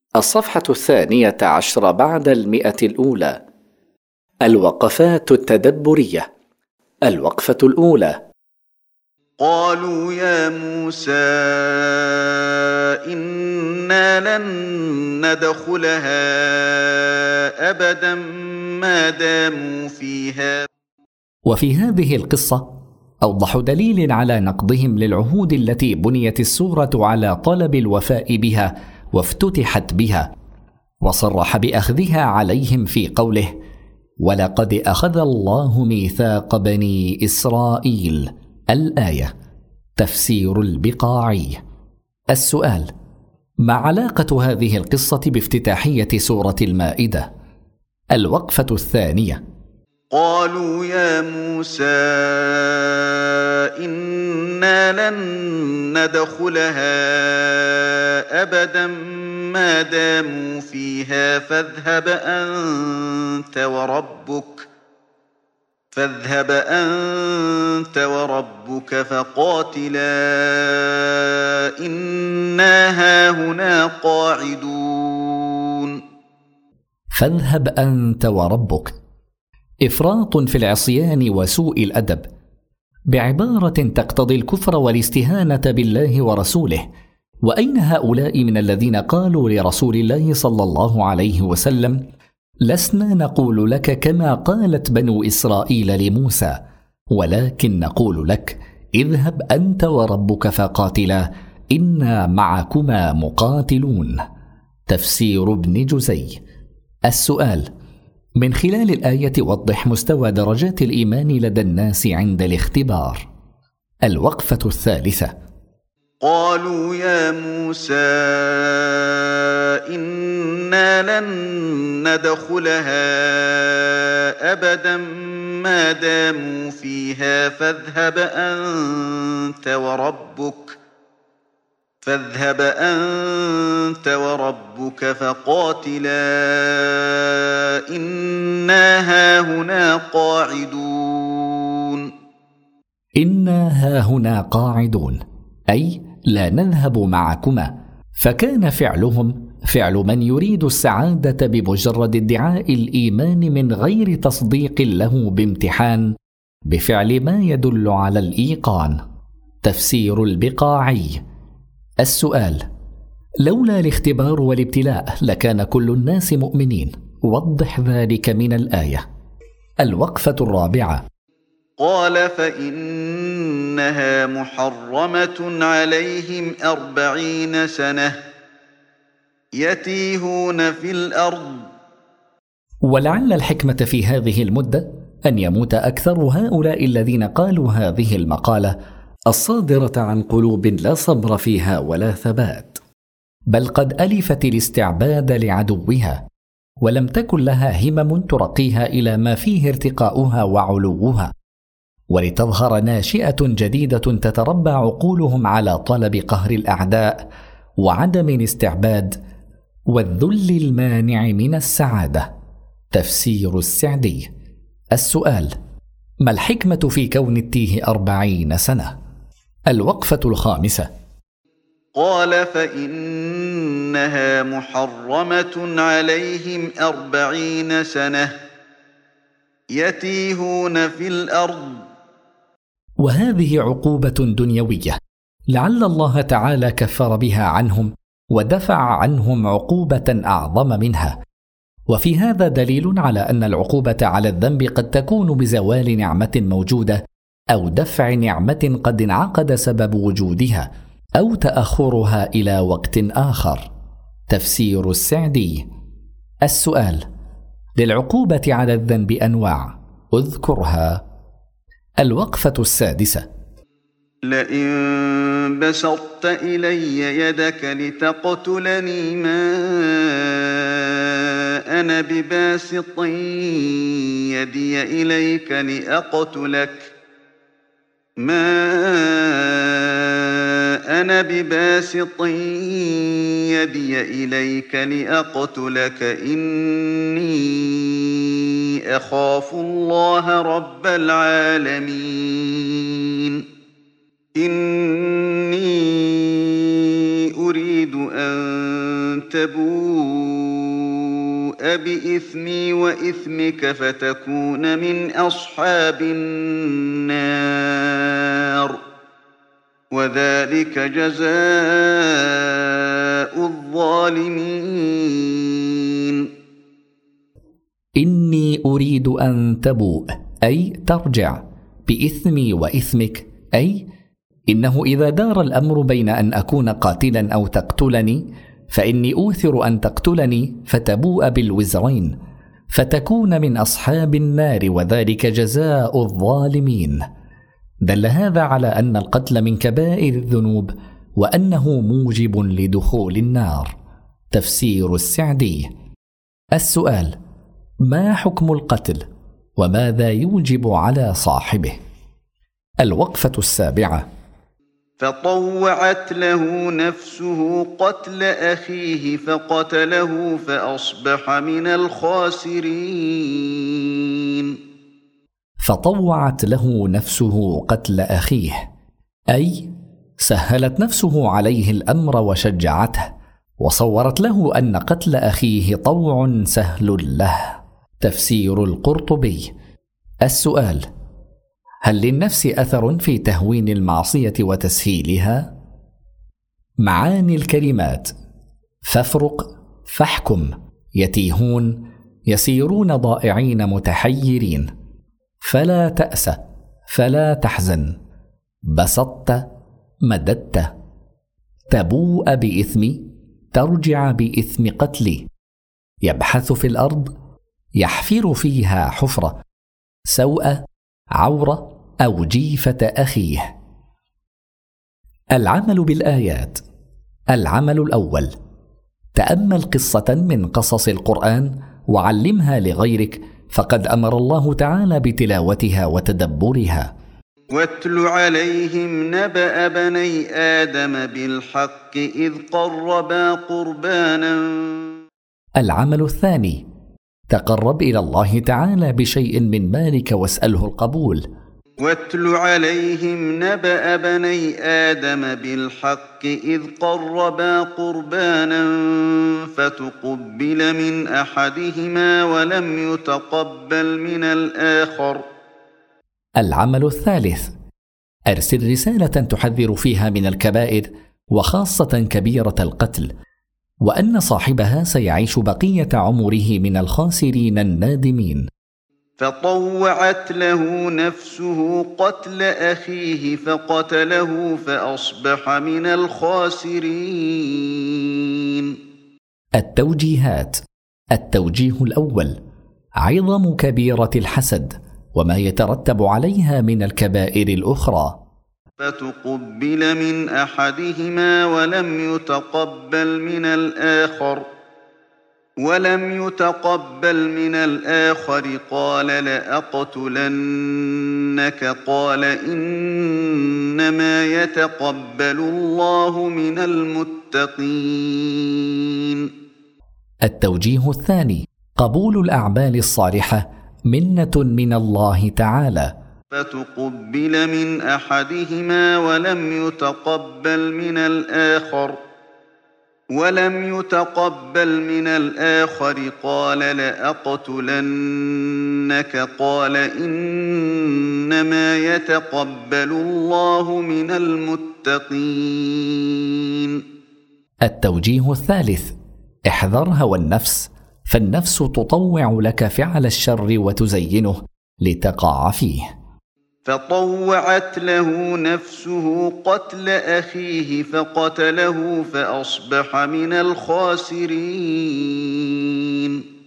الصفحة 12 بعد 100 الوقفات التدبرية. الوقفة الأولى: قالوا يا موسى إنا لن ندخلها أبدا ما داموا فيها. وفي هذه القصة أوضح دليل على نقضهم للعهود التي بنيت السورة على طلب الوفاء بها وافتتحت بها، وصرح بأخذها عليهم في قوله: ولقد أخذ الله ميثاق بني إسرائيل. الآية. تفسير البقاعي. السؤال: ما علاقة هذه القصة بافتتاحية سورة المائدة؟ الوقفة الثانية: قالوا يا موسى إنا لن ندخلها أبدا ما داموا فيها فاذهب أنت وربك فقاتلا إنا هاهنا قاعدون. فاذهب أنت وربك إفراط في العصيان وسوء الأدب، بعبارة تقتضي الكفر والاستهانة بالله ورسوله. وأين هؤلاء من الذين قالوا لرسول الله صلى الله عليه وسلم: لسنا نقول لك كما قالت بنو إسرائيل لموسى، ولكن نقول لك اذهب أنت وربك فقاتلا إنا معكما مقاتلون. تفسير ابن جزي. السؤال: من خلال الآية وضح مستوى درجات الإيمان لدى الناس عند الاختبار. الوقفة الثالثة: قالوا يا موسى إنا لن ندخلها أبدا ما داموا فيها فاذهب أنت وربك فقاتلا إنا هاهنا قاعدون. إنا هاهنا قاعدون، أي لا نذهب معكما، فكان فعلهم فعل من يريد السعادة بمجرد ادعاء الإيمان من غير تصديق له بامتحان بفعل ما يدل على الإيقان. تفسير البقاعي. السؤال: لولا الاختبار والابتلاء لكان كل الناس مؤمنين، وضح ذلك من الآية. الوقفة الرابعة: قال فإنها محرمة عليهم 40 سنة يتيهون في الأرض. ولعل الحكمة في هذه المدة أن يموت أكثر هؤلاء الذين قالوا هذه المقالة الصادرة عن قلوب لا صبر فيها ولا ثبات، بل قد ألفت الاستعباد لعدوها، ولم تكن لها همم ترقيها إلى ما فيه ارتقاؤها وعلوها، ولتظهر ناشئة جديدة تتربى عقولهم على طلب قهر الأعداء وعدم الاستعباد والذل المانع من السعادة. تفسير السعدي. السؤال: ما الحكمة في كون التيه 40 سنة؟ الوقفة الخامسة: قال فإنها محرمة عليهم 40 سنة يتيهون في الأرض. وهذه عقوبة دنيوية لعل الله تعالى كفر بها عنهم ودفع عنهم عقوبة أعظم منها، وفي هذا دليل على أن العقوبة على الذنب قد تكون بزوال نعمة موجودة، أو دفع نعمة قد انعقد سبب وجودها، أو تأخرها إلى وقت آخر. تفسير السعدي. السؤال: للعقوبة على الذنب أنواع، اذكرها. الوقفة السادسة: لئن بسطت إلي يدك لتقتلني ما أنا بباسط يدي إليك لأقتلك إني أخاف الله رب العالمين. إني أريد أن تبوء بإثمي وإثمك فتكون من أصحاب النار وذلك جزاء الظالمين. إني أريد أن تبوء أي ترجع بإثمي وإثمك، أي إنه إذا دار الأمر بين أن أكون قاتلا أو تقتلني فإني أوثر أن تقتلني فتبوء بالوزرين فتكون من أصحاب النار وذلك جزاء الظالمين. دل هذا على أن القتل من كبائر الذنوب وأنه موجب لدخول النار. تفسير السعدي. السؤال: ما حكم القتل وماذا يوجب على صاحبه؟ الوقفة السابعة. فطوعت له نفسه قتل أخيه فقتله فأصبح من الخاسرين. فطوعت له نفسه قتل أخيه، أي سهلت نفسه عليه الأمر وشجعته، وصورت له أن قتل أخيه طوع سهل له. تفسير القرطبي. السؤال: هل للنفس أثر في تهوين المعصية وتسهيلها؟ معاني الكلمات: فافرق، فاحكم، يتيهون، يسيرون ضائعين متحيرين، فلا تأس، فلا تحزن، بسطت، مددت، تبوء بإثمي، ترجع بإثم قتلي، يبحث في الأرض، يحفر فيها حفرة، سوء، عورة أو جيفة أخيه. العمل بالآيات. العمل الأول: تأمل قصة من قصص القرآن وعلمها لغيرك، فقد أمر الله تعالى بتلاوتها وتدبرها. واتل عليهم نبأ بني آدم بالحق إذ قربا قربانا. العمل الثاني: تقرب إلى الله تعالى بشيء من مالك واسأله القبول. واتل عليهم نبأ بني آدم بالحق إذ قربا قربانا فتقبل من أحدهما ولم يتقبل من الآخر. العمل الثالث: أرسل رسالة تحذر فيها من الكبائر وخاصة كبيرة القتل، وأن صاحبها سيعيش بقية عمره من الخاسرين النادمين. فطوعت له نفسه قتل أخيه فقتله فأصبح من الخاسرين. التوجيهات. التوجيه الأول: عظم كبيرة الحسد وما يترتب عليها من الكبائر الأخرى. فتقبل من أحدهما ولم يتقبل من الآخر قال لأقتلنك قال إنما يتقبل الله من المتقين. التوجيه الثاني: قبول الأعمال الصالحة منة من الله تعالى. فتقبل من أحدهما ولم يتقبل من الآخر قال لأقتلنك قال إنما يتقبل الله من المتقين. التوجيه الثالث: احذر هوى النفس، فالنفس تطوع لك فعل الشر وتزينه لتقع فيه. فطوعت له نفسه قتل أخيه فقتله فأصبح من الخاسرين.